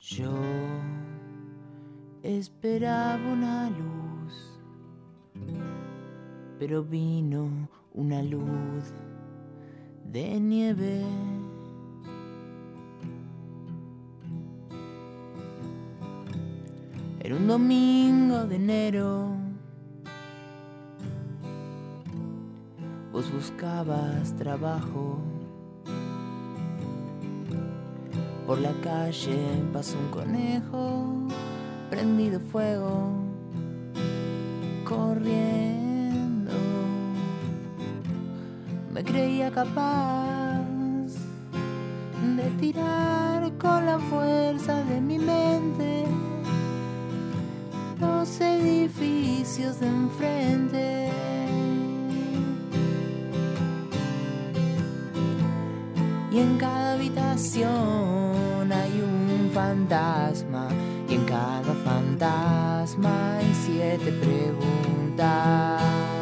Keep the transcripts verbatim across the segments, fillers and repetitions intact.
Yo esperaba una luz, pero vino una luz de nieve. Era un domingo de enero. Vos buscabas trabajo. Por la calle pasó un conejo, prendido fuego, corriendo. Me creía capaz de tirar con la fuerza de mi mente los edificios de enfrente. Y en cada habitación hay un fantasma, y en cada fantasma hay siete preguntas.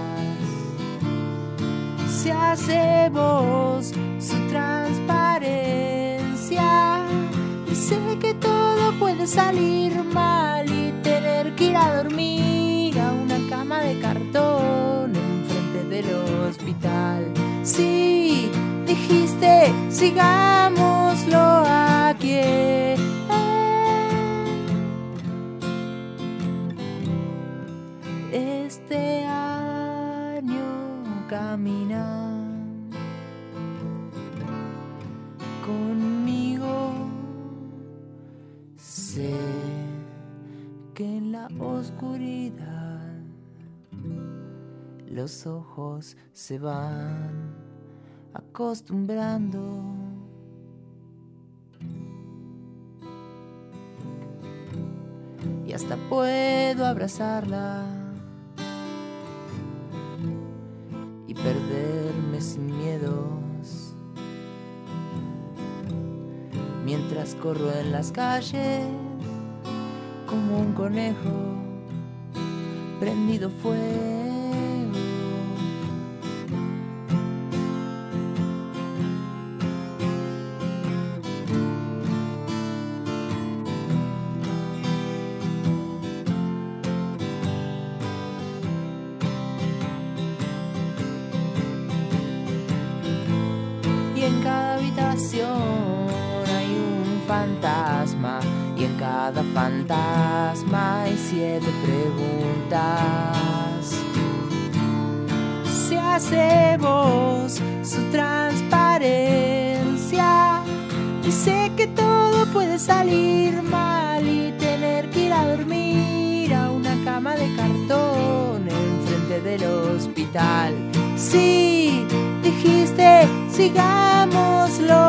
Se hace voz su transparencia, y sé que todo puede salir mal y tener que ir a dormir a una cama de cartón enfrente del hospital. Sí, dijiste, sigámoslo aquí. Este año camina conmigo. Sé que en la oscuridad los ojos se van acostumbrando. Y hasta puedo abrazarla y perderme sin miedos mientras corro en las calles como un conejo prendido fuego. En cada habitación hay un fantasma, y en cada fantasma hay siete preguntas. Se hace voz su transparencia, y sé que todo puede salir mal y tener que ir a dormir a una cama de cartón enfrente del hospital. Sí, dijiste, sigámoslo